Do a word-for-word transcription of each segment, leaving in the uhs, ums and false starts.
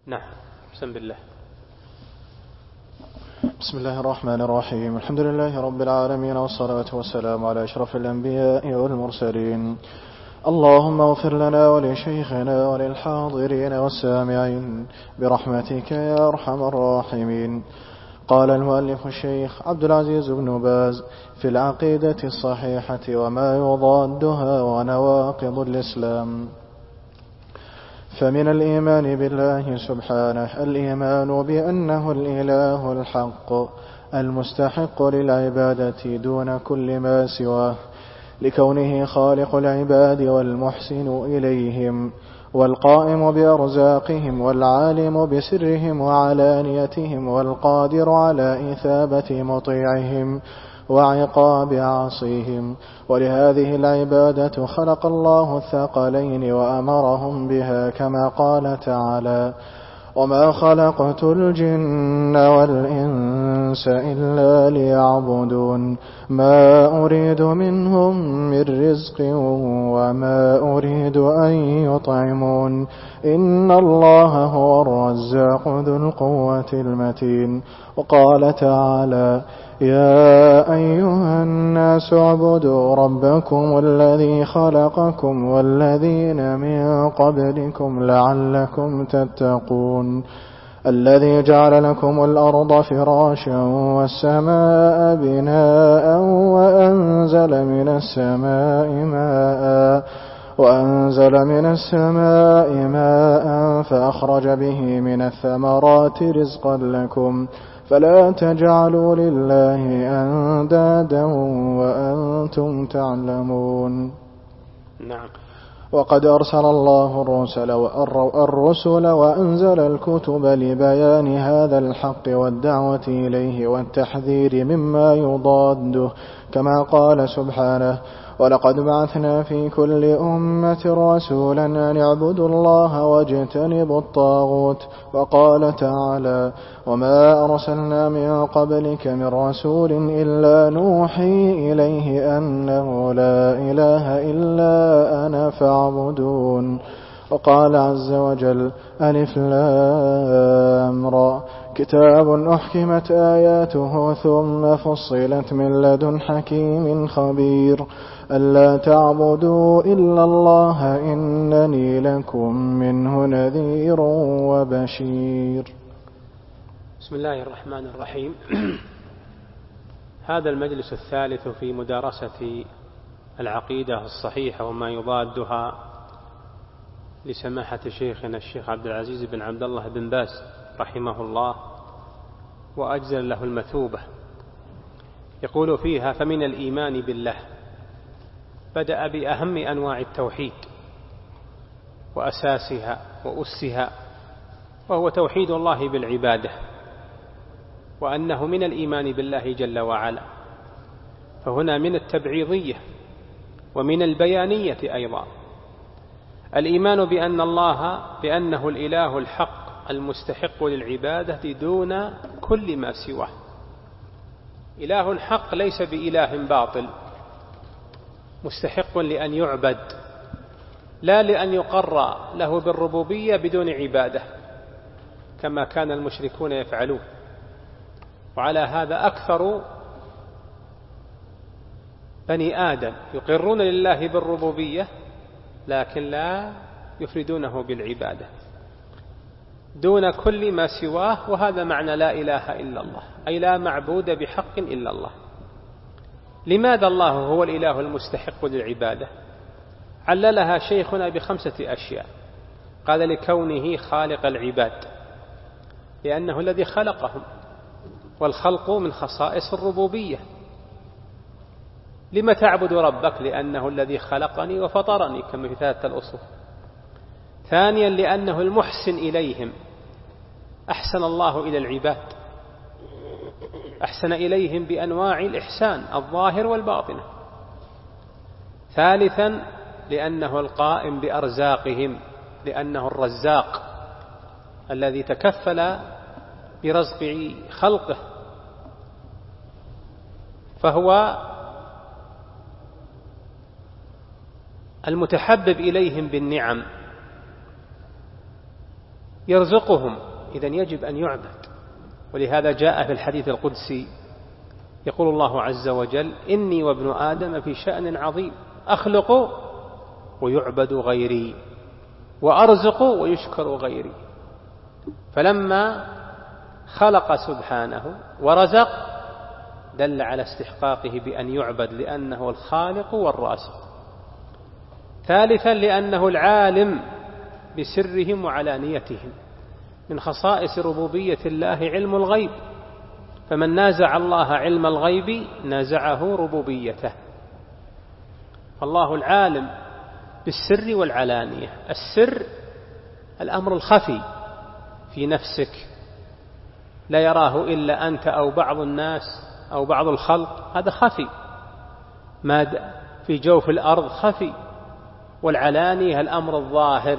نعم. بسم الله. بسم الله الرحمن الرحيم. الحمد لله رب العالمين، والصلاة والسلام على أشرف الأنبياء والمرسلين. اللهم اغفر لنا ولشيخنا وللحاضرين والسامعين برحمتك يا أرحم الراحمين. قال المؤلف الشيخ عبد العزيز بن باز في العقيدة الصحيحة وما يضادها ونواقض الإسلام: فمن الإيمان بالله سبحانه الإيمان بأنه الإله الحق المستحق للعبادة دون كل ما سواه، لكونه خالق العباد والمحسن إليهم والقائم بأرزاقهم والعالم بسرهم وعلانيتهم والقادر على إثابة مطيعهم وعقاب عاصيهم. ولهذه العبادة خلق الله الثقلين وأمرهم بها، كما قال تعالى: وما خلقت الجن والإنس إلا ليعبدون ما أريد منهم من رزق وما أريد أن يطعمون إن الله هو الرزاق ذو القوة المتين. وقال تعالى: يا أيها الناس اعبدوا ربكم الذي خلقكم والذين من قبلكم لعلكم تتقون الذي جعل لكم الأرض فراشا والسماء بناء وأنزل من السماء ماء وأنزل من السماء ماء فأخرج به من الثمرات رزقا لكم فلا تجعلوا لله أندادا وأنتم تعلمون. نعم. وقد أرسل الله الرسل الرسل وأنزل الكتب لبيان هذا الحق والدعوة إليه والتحذير مما يضاده، كما قال سبحانه: ولقد بعثنا في كل أمة رسولا أن اعبدوا الله واجتنبوا الطاغوت. وقال تعالى: وما أرسلنا من قبلك من رسول إلا نوحي إليه أنه لا إله إلا أنا فاعبدون. وقال عز وجل: ألف لام را كتاب أحكمت آياته ثم فصلت من لدن حكيم خبير ألا تعبدوا إلا الله إنني لكم منه نذير وبشير. بسم الله الرحمن الرحيم. هذا المجلس الثالث في مدارسة العقيدة الصحيحة وما يضادها لسماحة شيخنا الشيخ عبد العزيز بن عبد الله بن باز رحمه الله وأجزل له المثوبة. يقول فيها: فمن الإيمان بالله، بدأ بأهم أنواع التوحيد وأساسها وأسها، وهو توحيد الله بالعبادة، وأنه من الإيمان بالله جل وعلا. فهنا من التبعيضية ومن البيانية أيضا الإيمان بأن الله بأنه الإله الحق المستحق للعبادة دون كل ما سواه. إله الحق ليس بإله باطل مستحق لأن يعبد، لا لأن يقر له بالربوبية بدون عبادة كما كان المشركون يفعلون. وعلى هذا أكثر بني آدم يقرون لله بالربوبية لكن لا يفردونه بالعبادة دون كل ما سواه، وهذا معنى لا إله إلا الله، أي لا معبود بحق إلا الله. لماذا الله هو الإله المستحق للعبادة؟ عللها شيخنا بخمسة أشياء. قال: لكونه خالق العباد، لأنه الذي خلقهم، والخلق من خصائص الربوبية. لما تعبد ربك؟ لأنه الذي خلقني وفطرني، كما في ثلاثة الأصول. ثانيا: لأنه المحسن إليهم، أحسن الله إلى العباد، أحسن إليهم بأنواع الإحسان الظاهر والباطن. ثالثا: لأنه القائم بأرزاقهم، لأنه الرزاق الذي تكفل برزق خلقه، فهو المتحبب إليهم بالنعم يرزقهم، إذن يجب أن يعبد. ولهذا جاء في الحديث القدسي يقول الله عز وجل: إني وابن آدم في شأن عظيم، أخلق ويعبد غيري، وأرزق ويشكر غيري. فلما خلق سبحانه ورزق دل على استحقاقه بأن يعبد، لأنه الخالق والرازق. ثالثا لأنه العالم بسرهم وعلانيتهم. من خصائص ربوبية الله علم الغيب، فمن نازع الله علم الغيب نازعه ربوبيته. فالله العالم بالسر والعلانية. السر الأمر الخفي في نفسك لا يراه إلا أنت أو بعض الناس أو بعض الخلق، هذا خفي. ما في جوف الأرض خفي. والعلانية الأمر الظاهر.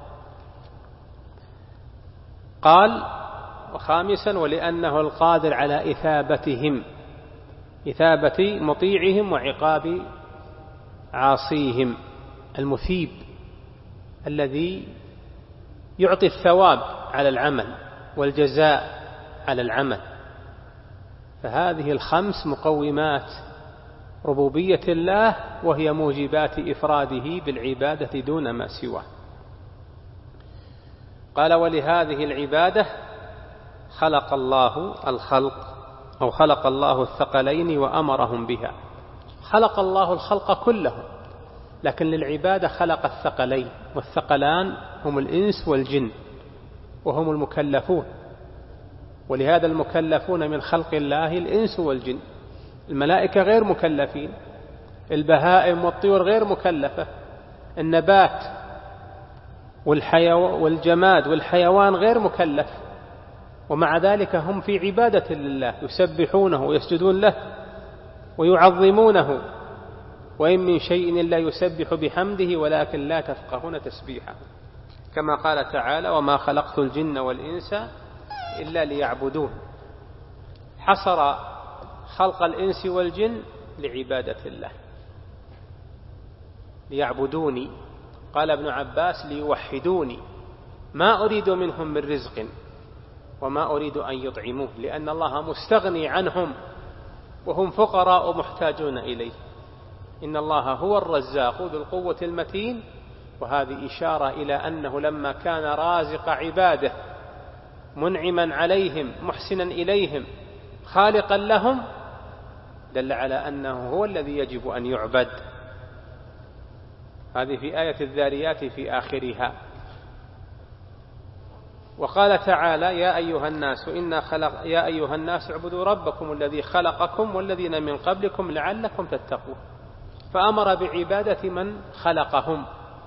قال: وخامسا ولأنه القادر على إثابتهم، إثابة مطيعهم وعقاب عاصيهم. المثيب الذي يعطي الثواب على العمل والجزاء على العمل. فهذه الخمس مقومات ربوبية الله، وهي موجبات إفراده بالعبادة دون ما سواه. قال: ولهذه العبادة خلق الله الخلق، أو خلق الله الثقلين وأمرهم بها. خلق الله الخلق كلهم، لكن للعبادة خلق الثقلين، والثقلان هم الإنس والجن، وهم المكلفون. ولهذا المكلفون من خلق الله الإنس والجن. الملائكة غير مكلفين، البهائم والطيور غير مكلفة، النبات والجماد والحيوان غير مكلف، ومع ذلك هم في عبادة لله، يسبحونه ويسجدون له ويعظمونه. وإن من شيء إلا يسبح بحمده ولكن لا تفقهون تسبيحه، كما قال تعالى: وما خلقت الجن والإنس إلا ليعبدون. حصر خلق الإنس والجن لعبادة الله، ليعبدوني. قال ابن عباس: ليوحدوني، ما أريد منهم من رزق وما أريد أن يطعموه، لأن الله مستغني عنهم وهم فقراء محتاجون إليه. إن الله هو الرزاق ذو القوة المتين. وهذه إشارة إلى أنه لما كان رازق عباده، منعما عليهم، محسنا إليهم، خالقا لهم، دل على أنه هو الذي يجب أن يعبد. هذه في آية الذاريات في آخرها. وقال تعالى: يا أيها الناس إنا خلق يا أيها الناس اعبدوا ربكم الذي خلقكم والذين من قبلكم لعلكم تتقون. فأمر بعبادة من خلقهم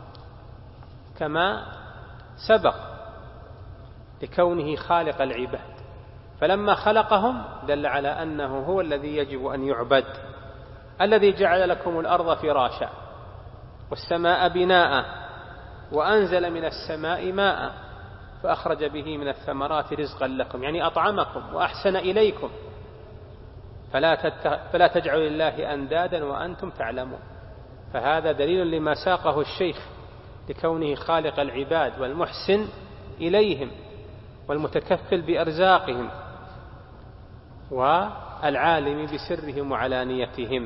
كما سبق، لكونه خالق العباد. فلما خلقهم دل على أنه هو الذي يجب أن يعبد. الذي جعل لكم الأرض فراشا والسماء بناء وأنزل من السماء ماء فأخرج به من الثمرات رزقا لكم، يعني أطعمكم وأحسن إليكم. فلا, تت... فلا تجعلوا لله أندادا وأنتم تعلمون. فهذا دليل لما ساقه الشيخ لكونه خالق العباد والمحسن إليهم والمتكفل بأرزاقهم والعالم بسرهم وعلانيتهم.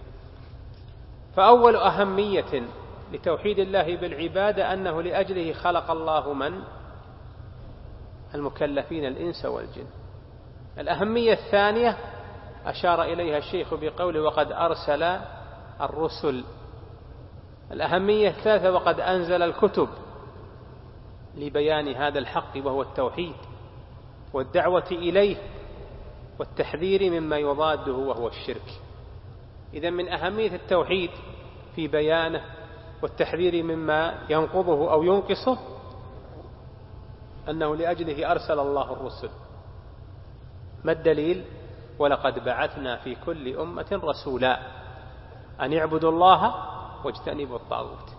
فأول أهمية لتوحيد الله بالعبادة أنه لأجله خلق الله من المكلفين الإنس والجن. الأهمية الثانية أشار إليها الشيخ بقوله: وقد أرسل الرسل. الأهمية الثالثة: وقد أنزل الكتب، لبيان هذا الحق وهو التوحيد والدعوة إليه والتحذير مما يضاده وهو الشرك. إذن من أهمية التوحيد في بيانه والتحذير مما ينقضه أو ينقصه أنه لأجله أرسل الله الرسل. ما الدليل؟ ولقد بعثنا في كل أمة رسولا أن اعبدوا الله واجتنبوا الطاغوت.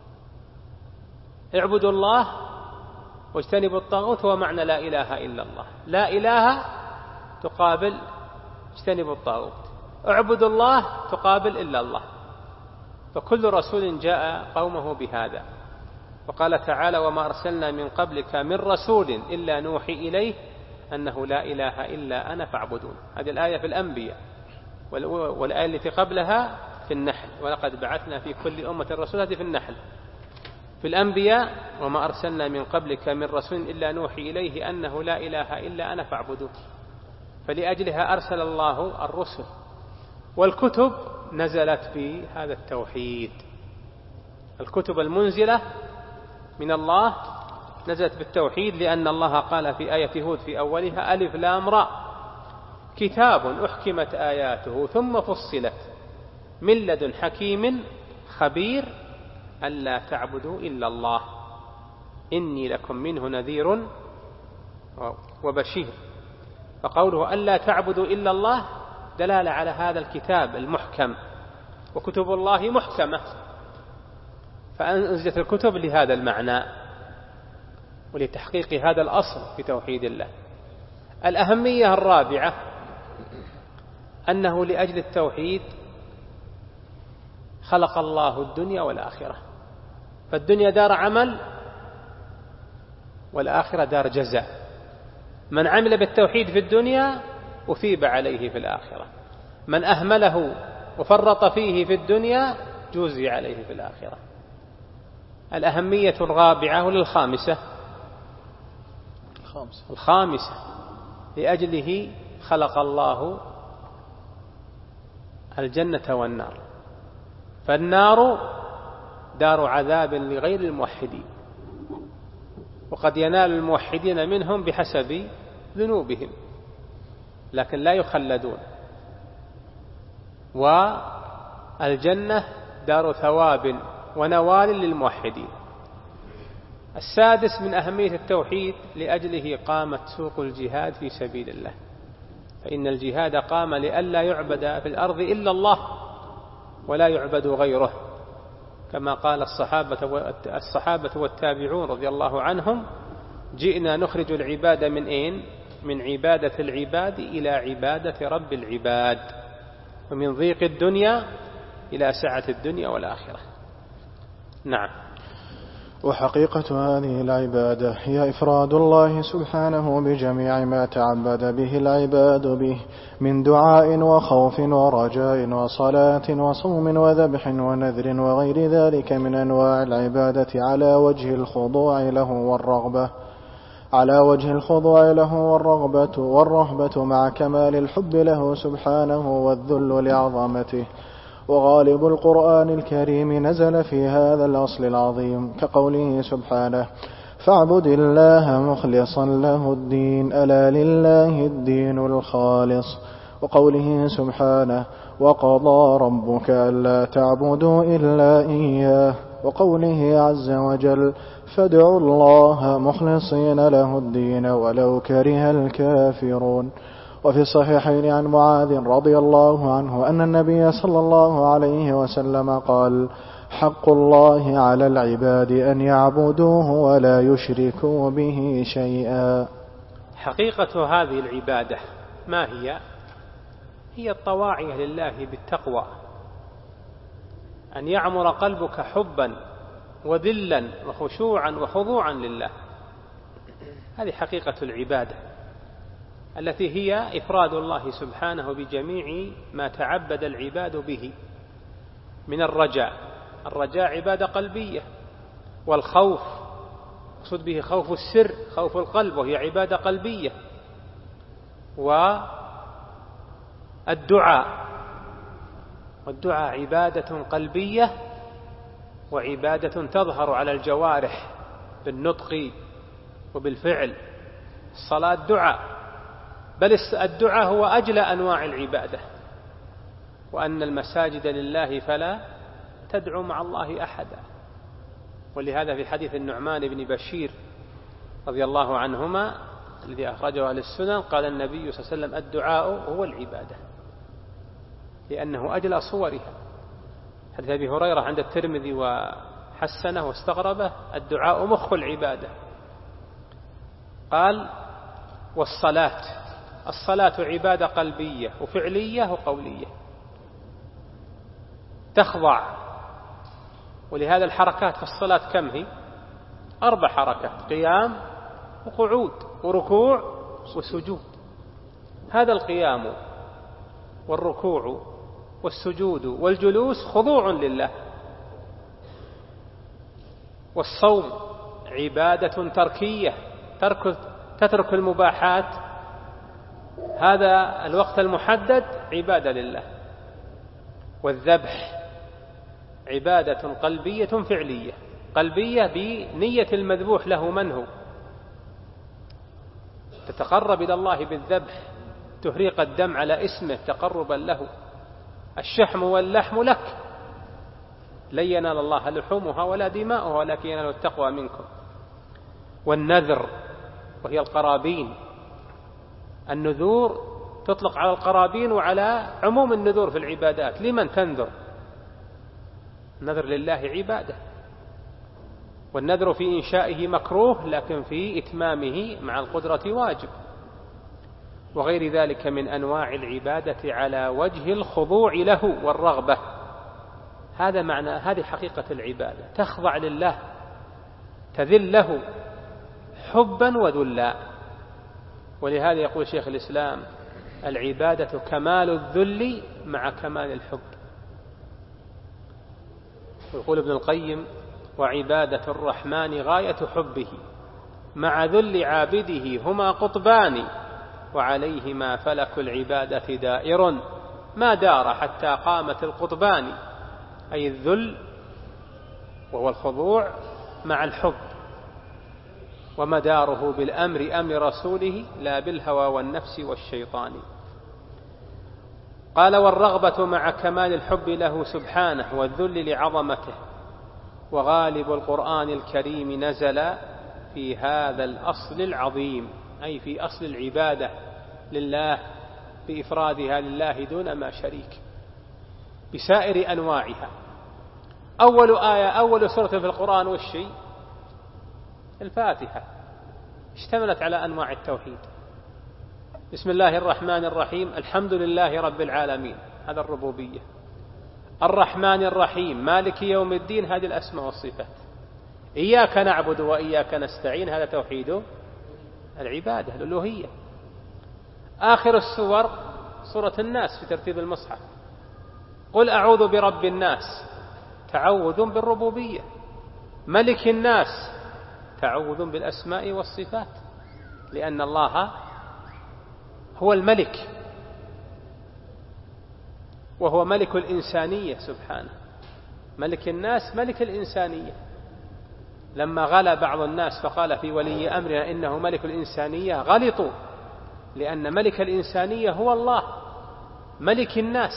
اعبدوا الله واجتنبوا الطاغوت هو معنى لا إله إلا الله. لا إله تقابل اجتنبوا الطاغوت، اعبدوا الله تقابل إلا الله. فكل رسول جاء قومه بهذا. وقال تعالى وما أرسلنا من قبلك من رسول إلا نوحي إليه أنه لا إله إلا أنا فاعبدون. هذه الآية في الأنبياء، والآية التي قبلها في النحل ولقد بعثنا في كل أمة رسول، هذه في النحل. في الأنبياء وما أرسلنا من قبلك من رسول إلا نوحي إليه أنه لا إله إلا أنا فاعبدون، فلأجلها أرسل الله الرسل. والكتب نزلت بهذا التوحيد، الكتب المنزلة من الله نزلت بالتوحيد، لأن الله قال في آية هود في أولها ألف لام راء كتاب أحكمت آياته ثم فصلت من لدن حكيم خبير ألا تعبدوا إلا الله إني لكم منه نذير وبشير. فقوله ألا تعبدوا إلا الله دلالة على هذا الكتاب المحكم، وكتب الله محكمة، فأنزلت الكتب لهذا المعنى ولتحقيق هذا الأصل في توحيد الله. الأهمية الرابعة أنه لأجل التوحيد خلق الله الدنيا والآخرة، فالدنيا دار عمل والآخرة دار جزاء. من عمل بالتوحيد في الدنيا أثيب عليه في الآخرة، من أهمله وفرط فيه في الدنيا جوزي عليه في الآخرة. الأهمية الرابعة وللخامسة الخامسة لأجله خلق الله الجنة والنار، فالنار دار عذاب لغير الموحدين، وقد ينال الموحدين منهم بحسب ذنوبهم لكن لا يخلدون، والجنة دار ثواب ونوال للموحدين. السادس من أهمية التوحيد لأجله قامت سوق الجهاد في سبيل الله، فإن الجهاد قام لئلا يعبد في الأرض إلا الله ولا يعبد غيره، كما قال الصحابة الصحابة والتابعون رضي الله عنهم جئنا نخرج العباد من أين؟ من عبادة العباد إلى عبادة رب العباد، ومن ضيق الدنيا إلى سعة الدنيا والآخرة. نعم. وحقيقة هذه العبادة هي إفراد الله سبحانه بجميع ما تعبد به العباد به من دعاء وخوف ورجاء وصلاة وصوم وذبح ونذر وغير ذلك من أنواع العبادة على وجه الخضوع له والرغبة على وجه الخضوع له والرغبة والرهبة مع كمال الحب له سبحانه والذل لعظمته. وغالب القرآن الكريم نزل في هذا الأصل العظيم، كقوله سبحانه فاعبد الله مخلصا له الدين ألا لله الدين الخالص، وقوله سبحانه وقضى ربك ألا تعبدوا إلا إياه، وقوله عز وجل فادعوا الله مخلصين له الدين ولو كره الكافرون. وفي الصحيحين عن معاذ رضي الله عنه أن النبي صلى الله عليه وسلم قال حق الله على العباد أن يعبدوه ولا يشركوا به شيئا. حقيقة هذه العبادة ما هي؟ هي الطواعية لله بالتقوى، أن يعمر قلبك حبا وذلا وخشوعا وخضوعا لله، هذه حقيقة العبادة التي هي إفراد الله سبحانه بجميع ما تعبد العباد به من الرجاء، الرجاء عبادة قلبية، والخوف يقصد به خوف السر خوف القلب وهي عبادة قلبية، والدعاء والدعاء عبادة قلبية وعبادة تظهر على الجوارح بالنطق وبالفعل. الصلاة دعاء، بل الدعاء هو أجل أنواع العبادة، وأن المساجد لله فلا تدعو مع الله أحدا. ولهذا في حديث النعمان بن بشير رضي الله عنهما الذي أخرجه أهل السنن قال النبي صلى الله عليه وسلم الدعاء هو العبادة، لأنه أجل صورها. حديث أبي هريرة عند الترمذي وحسنه واستغربه الدعاء مخ العبادة. قال والصلاة، الصلاة عبادة قلبية وفعلية وقولية تخضع، ولهذا الحركات في الصلاة كم هي؟ أربع حركات: قيام وقعود وركوع وسجود. هذا القيام والركوع والسجود والجلوس خضوع لله. والصوم عبادة تركية، ترك تترك المباحات، هذا الوقت المحدد عبادة لله. والذبح عبادة قلبية فعلية، قلبية بنية المذبوح له من هو، تتقرب إلى الله بالذبح، تهريق الدم على اسمه تقربا له. الشحم واللحم لك، لن ينال الله لحومها ولا دماؤها ولكن ينال التقوى منكم. والنذر وهي القرابين، النذور تطلق على القرابين وعلى عموم النذور في العبادات. لمن تنذر؟ النذر لله عبادة، والنذر في إنشائه مكروه لكن في إتمامه مع القدرة واجب. وغير ذلك من أنواع العبادة على وجه الخضوع له والرغبة. هذا معنى، هذه حقيقة العبادة، تخضع لله، تذل له حبا وذلا. ولهذا يقول شيخ الإسلام: العبادة كمال الذل مع كمال الحب. ويقول ابن القيم: وعبادة الرحمن غاية حبه مع ذل عابده هما قطبان، وعليهما فلك العبادة دائر ما دار حتى قامت القطبان. أي الذل وهو الخضوع مع الحب، ومداره بالأمر أمر رسوله لا بالهوى والنفس والشيطان. قال: والرغبة مع كمال الحب له سبحانه والذل لعظمته. وغالب القرآن الكريم نزل في هذا الأصل العظيم، أي في أصل العبادة لله بإفرادها لله دون ما شريك بسائر أنواعها. أول آية أول سورة في القرآن والشيء الفاتحة، اشتملت على أنواع التوحيد. بسم الله الرحمن الرحيم، الحمد لله رب العالمين، هذا الربوبية. الرحمن الرحيم مالك يوم الدين، هذه الأسماء والصفات. إياك نعبد وإياك نستعين، هذا توحيد العبادة الألوهية. آخر السور سورة الناس في ترتيب المصحف. قل أعوذ برب الناس، تعوذ بالربوبية. ملك الناس، تعوذ بالأسماء والصفات، لأن الله هو الملك، وهو ملك الإنسانية سبحانه. ملك الناس ملك الإنسانية. لما غلا بعض الناس فقال في ولي أمرنا إنه ملك الإنسانية غلطوا، لأن ملك الإنسانية هو الله ملك الناس،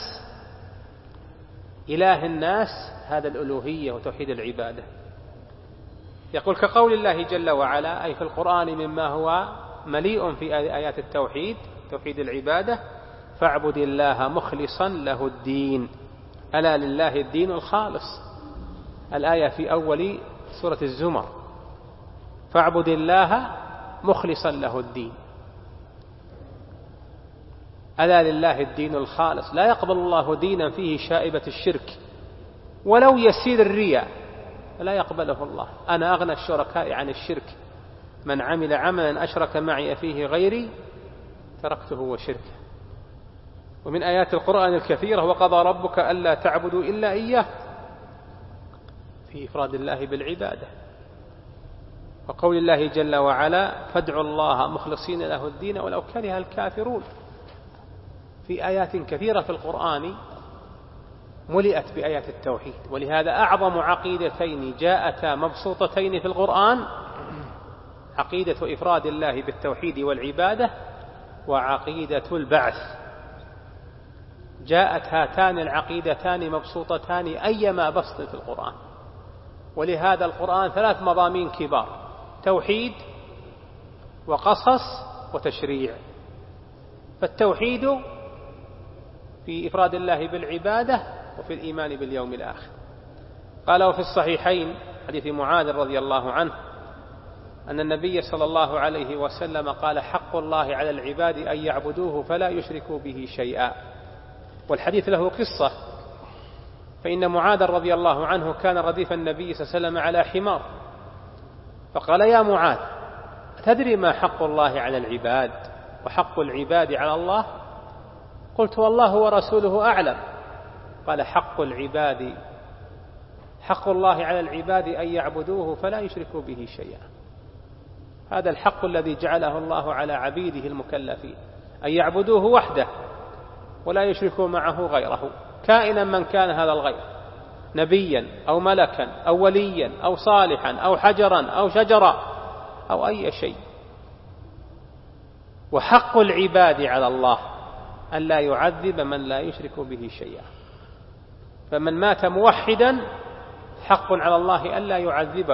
إله الناس، هذا الألوهية وتوحيد العبادة. يقول: كقول الله جل وعلا، أي في القرآن مما هو مليء في آيات التوحيد، توحيد العبادة: فاعبد الله مخلصا له الدين، ألا لله الدين الخالص. الآية في أول سورة الزمر: فاعبد الله مخلصا له الدين، ألا لله الدين الخالص. لا يقبل الله دينا فيه شائبة الشرك ولو يسير الرياء، لا يقبله الله. أنا أغنى الشركاء عن الشرك، من عمل عملا أشرك معي فيه غيري تركته وشركه. ومن آيات القرآن الكثيرة: وقضى ربك ألا تعبدوا إلا إياه، في إفراد الله بالعبادة. وقول الله جل وعلا: فادعوا الله مخلصين له الدين ولو كره الكافرون. في آيات كثيرة في القرآن ملئت بآيات التوحيد. ولهذا أعظم عقيدتين جاءتا مبسوطتين في القرآن عقيدة إفراد الله بالتوحيد والعبادة، وعقيدة البعث. جاءت هاتان العقيدتان مبسوطتان أيما بسط في القرآن. ولهذا القرآن ثلاث مضامين كبار: توحيد وقصص وتشريع. فالتوحيد في إفراد الله بالعبادة وفي الإيمان باليوم الآخر. قال: وفي الصحيحين حديث معاذ رضي الله عنه أن النبي صلى الله عليه وسلم قال: حق الله على العباد أن يعبدوه فلا يشركوا به شيئا. والحديث له قصة، فإن معاذ رضي الله عنه كان رديف النبي صلى الله عليه وسلم على حمار، فقال يا معاذ أتدري ما حق الله على العباد وحق العباد على الله؟ قلت والله ورسوله أعلم. قال حق العباد حق الله على العباد أن يعبدوه فلا يشركوا به شيئا. هذا الحق الذي جعله الله على عبيده المكلفين، أن يعبدوه وحده ولا يشركوا معه غيره، كائنا من كان هذا الغير، نبيا أو ملكا أو وليا أو صالحا أو حجرا أو شجرا أو أي شيء. وحق العباد على الله أن لا يعذب من لا يشرك به شيئا. فمن مات موحدا حق على الله أن لا يعذبه.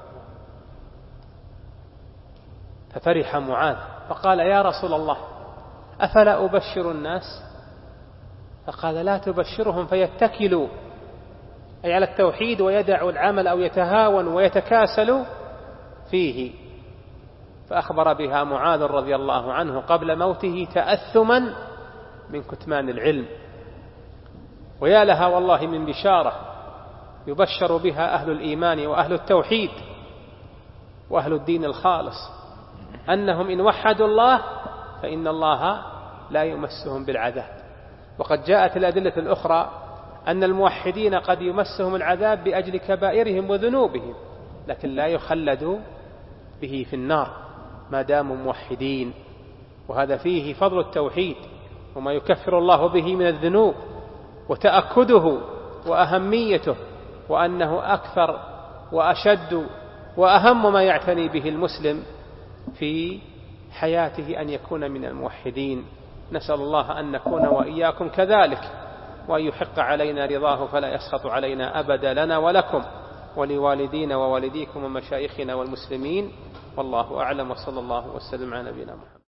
ففرح معاذ فقال يا رسول الله أفلا أبشر الناس؟ فقال لا تبشرهم فيتكلوا، أي على التوحيد، ويدعوا العمل أو يتهاون ويتكاسلوا فيه. فأخبر بها معاذ رضي الله عنه قبل موته تأثما من كتمان العلم. ويا لها والله من بشارة يبشر بها أهل الإيمان وأهل التوحيد وأهل الدين الخالص، أنهم إن وحدوا الله فإن الله لا يمسهم بالعذاب. وقد جاءت الأدلة الأخرى أن الموحدين قد يمسهم العذاب بأجل كبائرهم وذنوبهم، لكن لا يخلدوا به في النار ما داموا موحدين. وهذا فيه فضل التوحيد وما يكفر الله به من الذنوب، وتأكده وأهميته، وأنه أكثر وأشد وأهم ما يعتني به المسلم في حياته أن يكون من الموحدين. نسأل الله أن نكون وإياكم كذلك، وأن يحق علينا رضاه فلا يسخط علينا أبدا، لنا ولكم ولوالدينا ووالديكم ومشايخنا والمسلمين. والله أعلم، وصلى الله وسلم على نبينا محمد.